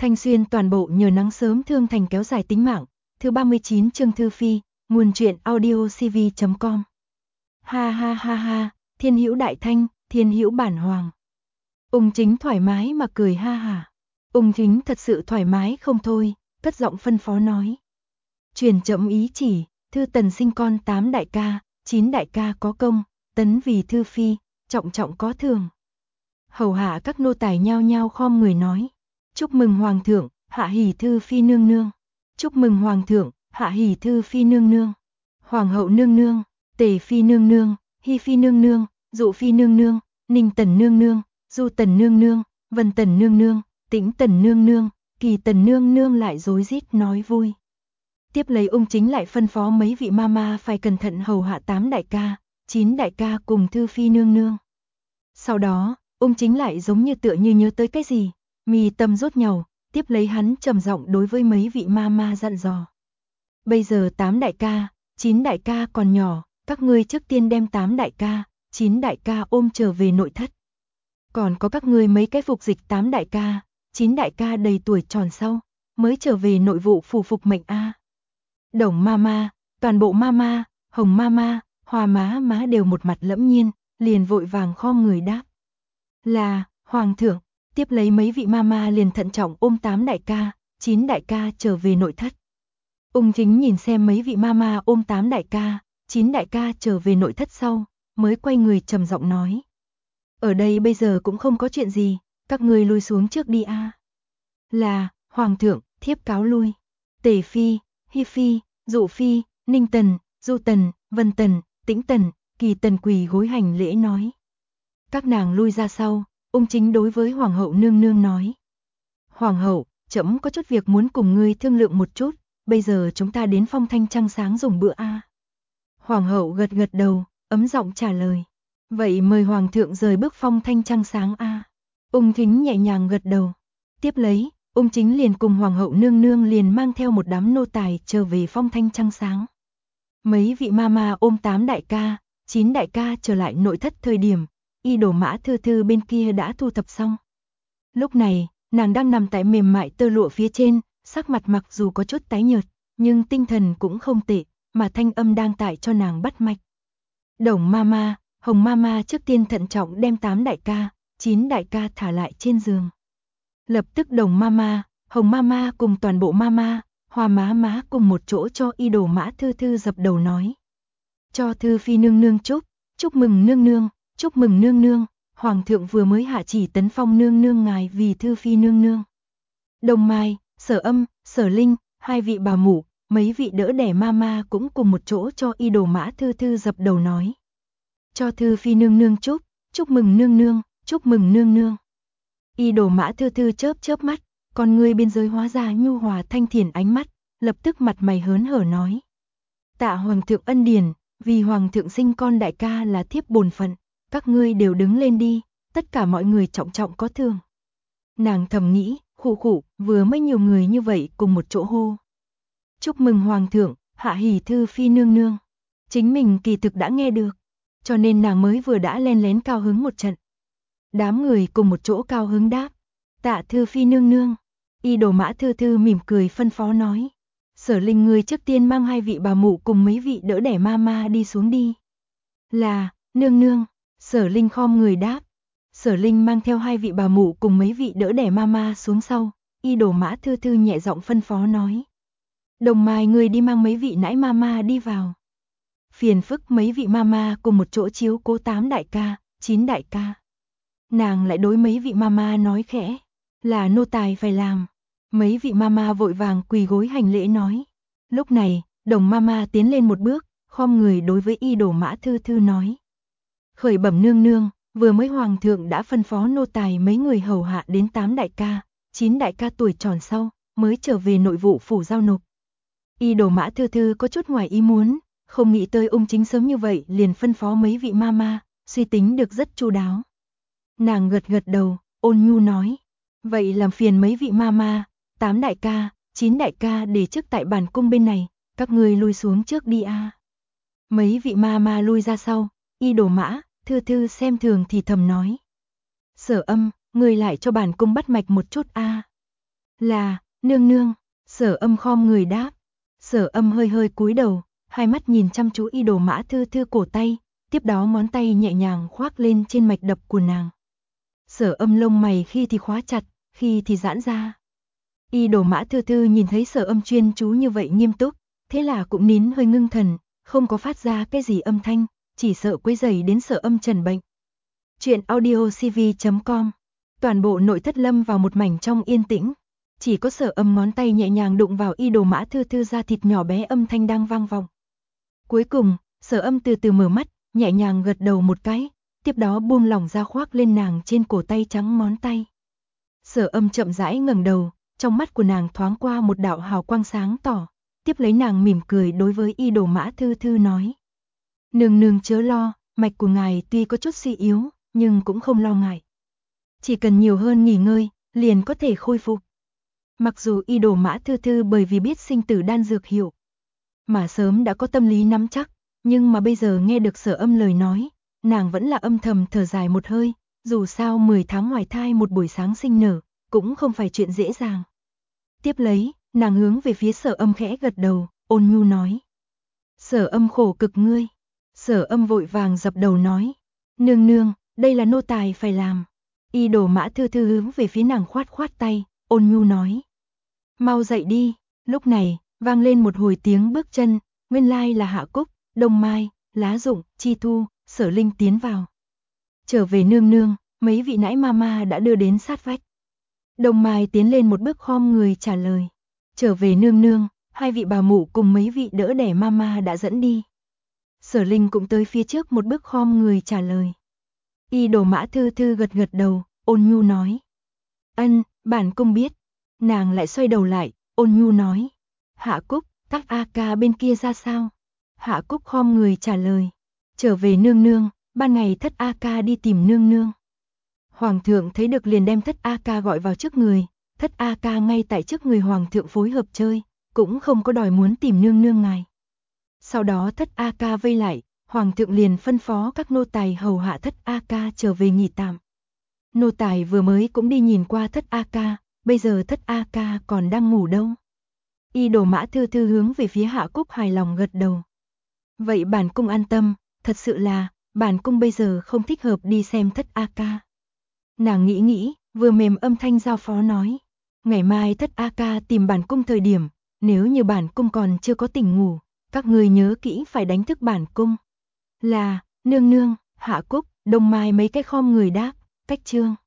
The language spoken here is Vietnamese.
Thanh Xuyên toàn bộ nhờ nắng sớm thương thành kéo dài tính mạng. Thứ 39 chương Thư Phi, nguồn truyện audiocv.com. Ha ha ha ha, thiên hữu đại thanh, thiên hữu bản hoàng. Ung Chính thoải mái mà cười ha hả. Ung Chính thật sự thoải mái không thôi, cất giọng phân phó nói. Truyền chậm ý chỉ, Thư Tần sinh con 8 đại ca, 9 đại ca có công, tấn vì Thư Phi, trọng trọng có thưởng. Hầu hạ các nô tài nhao nhao khom người nói. Chúc mừng Hoàng thượng, hạ hỷ Thư Phi nương nương. Chúc mừng Hoàng thượng, hạ hỷ Thư Phi nương nương. Hoàng hậu nương nương, Tề Phi nương nương, Hi Phi nương nương, Dụ Phi nương nương, Ninh Tần nương nương, Du Tần nương nương, Vân Tần nương nương, Tĩnh Tần nương nương, Kỳ Tần nương nương lại rối rít nói vui. Tiếp lấy Ung Chính lại phân phó mấy vị mama phải cẩn thận hầu hạ 8 đại ca, 9 đại ca cùng Thư Phi nương nương. Sau đó, Ung Chính lại giống như tựa như nhớ tới cái gì, mi tâm rốt nhàu, tiếp lấy hắn trầm giọng đối với mấy vị mama dặn dò. Bây giờ 8 đại ca, 9 đại ca còn nhỏ, các ngươi trước tiên đem 8 đại ca, 9 đại ca ôm trở về nội thất. Còn có các ngươi mấy cái phục dịch 8 đại ca, 9 đại ca đầy tuổi tròn sau, mới trở về nội vụ phủ phục mệnh a. Đồng mama, toàn bộ mama, Hồng mama, Hoa má đều một mặt lẫm nhiên, liền vội vàng khom người đáp. Là, Hoàng thượng. Tiếp lấy mấy vị mama liền thận trọng ôm 8 đại ca, 9 đại ca trở về nội thất. Ung Chính nhìn xem mấy vị mama ôm 8 đại ca, 9 đại ca trở về nội thất sau, mới quay người trầm giọng nói. Ở đây bây giờ cũng không có chuyện gì, các ngươi lui xuống trước đi a. Là, Hoàng thượng, thiếp cáo lui. Tề Phi, Hi Phi, Dụ Phi, Ninh Tần, Du Tần, Vân Tần, Tĩnh Tần, Kỳ Tần quỳ gối hành lễ nói. Các nàng lui ra sau. Ung Chính đối với Hoàng hậu nương nương nói. Hoàng hậu, trẫm có chút việc muốn cùng ngươi thương lượng một chút, bây giờ chúng ta đến Phong Thanh Trăng Sáng dùng bữa a. Hoàng hậu gật gật đầu, ấm giọng trả lời. Vậy mời Hoàng thượng rời bước Phong Thanh Trăng Sáng a. Ung Chính nhẹ nhàng gật đầu. Tiếp lấy, Ung Chính liền cùng Hoàng hậu nương nương liền mang theo một đám nô tài trở về Phong Thanh Trăng Sáng. Mấy vị mama ôm 8 đại ca, 9 đại ca trở lại nội thất thời điểm. Y Đồ Mã Thư Thư bên kia đã thu thập xong. Lúc này, nàng đang nằm tại mềm mại tơ lụa phía trên, sắc mặt mặc dù có chút tái nhợt, nhưng tinh thần cũng không tệ, mà thanh âm đang tại cho nàng bắt mạch. Đồng mama, Hồng mama trước tiên thận trọng đem 8 đại ca, 9 đại ca thả lại trên giường. Lập tức Đồng mama, Hồng mama cùng toàn bộ mama, Hoa má cùng một chỗ cho Y Đồ Mã Thư Thư dập đầu nói. Cho Thư Phi nương nương chúc mừng nương nương. Chúc mừng nương nương, Hoàng thượng vừa mới hạ chỉ tấn phong nương nương ngài vì Thư Phi nương nương. Đồng Mai, Sở Âm, Sở Linh, hai vị bà mụ, mấy vị đỡ đẻ mama cũng cùng một chỗ cho Y Đồ Mã Thư Thư dập đầu nói. Cho Thư Phi nương nương chúc mừng nương nương, chúc mừng nương nương. Y Đồ Mã Thư Thư chớp mắt, con ngươi bên dưới hóa ra nhu hòa thanh thiền ánh mắt, lập tức mặt mày hớn hở nói. Tạ Hoàng thượng ân điển, vì Hoàng thượng sinh con đại ca là thiếp bổn phận. Các ngươi đều đứng lên đi, tất cả mọi người trọng trọng có thưởng. Nàng thầm nghĩ, khụ, vừa mới nhiều người như vậy cùng một chỗ hô. Chúc mừng Hoàng thượng, hạ hỷ Thư Phi nương nương. Chính mình kỳ thực đã nghe được, cho nên nàng mới vừa đã len lén cao hứng một trận. Đám người cùng một chỗ cao hứng đáp. Tạ Thư Phi nương nương. Y Đồ Mã Thư Thư mỉm cười phân phó nói. Sở Linh người trước tiên mang hai vị bà mụ cùng mấy vị đỡ đẻ mama đi xuống đi. Là, nương nương. Sở Linh khom người đáp. Sở Linh mang theo hai vị bà mụ cùng mấy vị đỡ đẻ mama xuống sau. Y Đồ Mã Thư Thư nhẹ giọng phân phó nói. Đồng Mai người đi mang mấy vị nãi mama đi vào. Phiền phức mấy vị mama cùng một chỗ chiếu cố 8 đại ca, 9 đại ca. Nàng lại đối mấy vị mama nói khẽ. Là nô tài phải làm. Mấy vị mama vội vàng quỳ gối hành lễ nói. Lúc này, Đồng mama tiến lên một bước, khom người đối với Y Đồ Mã Thư Thư nói. Khởi bẩm nương nương, vừa mới Hoàng thượng đã phân phó nô tài mấy người hầu hạ đến 8 đại ca, 9 đại ca tuổi tròn sau, mới trở về nội vụ phủ giao nộp. Y Đồ Mã Thư Thư có chút ngoài ý muốn, không nghĩ tới Ung Chính sớm như vậy liền phân phó mấy vị mama, suy tính được rất chu đáo. Nàng gật đầu, ôn nhu nói, vậy làm phiền mấy vị mama, 8 đại ca, 9 đại ca để trước tại bản cung bên này, các ngươi lui xuống trước đi a. Mấy vị mama lui ra sau. Y Đồ Mã Thư Thư xem thường thì thầm nói. Sở Âm, ngươi lại cho bản cung bắt mạch một chút a. Là, nương nương. Sở Âm khom người đáp. Sở Âm hơi hơi cúi đầu, hai mắt nhìn chăm chú Y Đồ Mã Thư Thư cổ tay, tiếp đó ngón tay nhẹ nhàng khoác lên trên mạch đập của nàng. Sở Âm lông mày khi thì khóa chặt, khi thì giãn ra. Y Đồ Mã Thư Thư nhìn thấy Sở Âm chuyên chú như vậy nghiêm túc, thế là cũng nín hơi ngưng thần, không có phát ra cái gì âm thanh, chỉ sợ quấy rầy đến Sở Âm trần bệnh. Chuyện audiocv.com. Toàn bộ nội thất lâm vào một mảnh trong yên tĩnh, chỉ có Sở Âm ngón tay nhẹ nhàng đụng vào Y Đồ Mã Thư Thư da thịt nhỏ bé, âm thanh đang vang vọng. Cuối cùng, Sở Âm từ từ mở mắt, nhẹ nhàng gật đầu một cái, tiếp đó buông lỏng ra khoác lên nàng trên cổ tay trắng ngón tay. Sở Âm chậm rãi ngẩng đầu, trong mắt của nàng thoáng qua một đạo hào quang sáng tỏ, tiếp lấy nàng mỉm cười đối với Y Đồ Mã Thư Thư nói: "Nương nương chớ lo, mạch của ngài tuy có chút suy yếu, nhưng cũng không lo ngại. Chỉ cần nhiều hơn nghỉ ngơi, liền có thể khôi phục." Mặc dù Y Đồ Mã Thư Thư bởi vì biết sinh tử đan dược hiệu mà sớm đã có tâm lý nắm chắc, nhưng mà bây giờ nghe được Sở Âm lời nói, nàng vẫn là âm thầm thở dài một hơi, dù sao 10 tháng hoài thai một buổi sáng sinh nở, cũng không phải chuyện dễ dàng. Tiếp lấy, nàng hướng về phía Sở Âm khẽ gật đầu, ôn nhu nói: "Sở Âm khổ cực ngươi." Sở Âm vội vàng dập đầu nói: "Nương nương, đây là nô tài phải làm." Y Đồ Mã Thư Thư hướng về phía nàng khoát khoát tay, ôn nhu nói: "Mau dậy đi." Lúc này, vang lên một hồi tiếng bước chân, nguyên lai là Hạ Cúc, Đông Mai, Lá Dụng, Chi Thu, Sở Linh tiến vào. "Trở về nương nương, mấy vị nãi mama đã đưa đến sát vách." Đông Mai tiến lên một bước khom người trả lời: "Trở về nương nương, hai vị bà mụ cùng mấy vị đỡ đẻ mama đã dẫn đi." Sở Linh cũng tới phía trước một bước khom người trả lời. Y Đồ Mã Thư Thư gật gật đầu, ôn nhu nói: "Ân, bản cung biết." Nàng lại xoay đầu lại, ôn nhu nói: "Hạ Cúc, các A ca bên kia ra sao?" Hạ Cúc khom người trả lời: "Trở về nương nương, ban ngày Thất A ca đi tìm nương nương." Hoàng thượng thấy được liền đem Thất A ca gọi vào trước người, Thất A ca ngay tại trước người hoàng thượng phối hợp chơi, cũng không có đòi muốn tìm nương nương ngài. Sau đó Thất A ca vây lại, hoàng thượng liền phân phó các nô tài hầu hạ Thất A ca trở về nghỉ tạm. Nô tài vừa mới cũng đi nhìn qua Thất A ca, bây giờ Thất A ca còn đang ngủ đâu. Y Đồ Mã Thư Thư hướng về phía Hạ Cúc hài lòng gật đầu. Vậy bản cung an tâm, thật sự là, bản cung bây giờ không thích hợp đi xem Thất A ca. Nàng nghĩ nghĩ, vừa mềm âm thanh giao phó nói: "Ngày mai Thất A ca tìm bản cung thời điểm, nếu như bản cung còn chưa có tỉnh ngủ, các người nhớ kỹ phải đánh thức bản cung." Là, nương nương. Hạ Cúc, Đông Mai mấy cái khom người đáp, cách chương.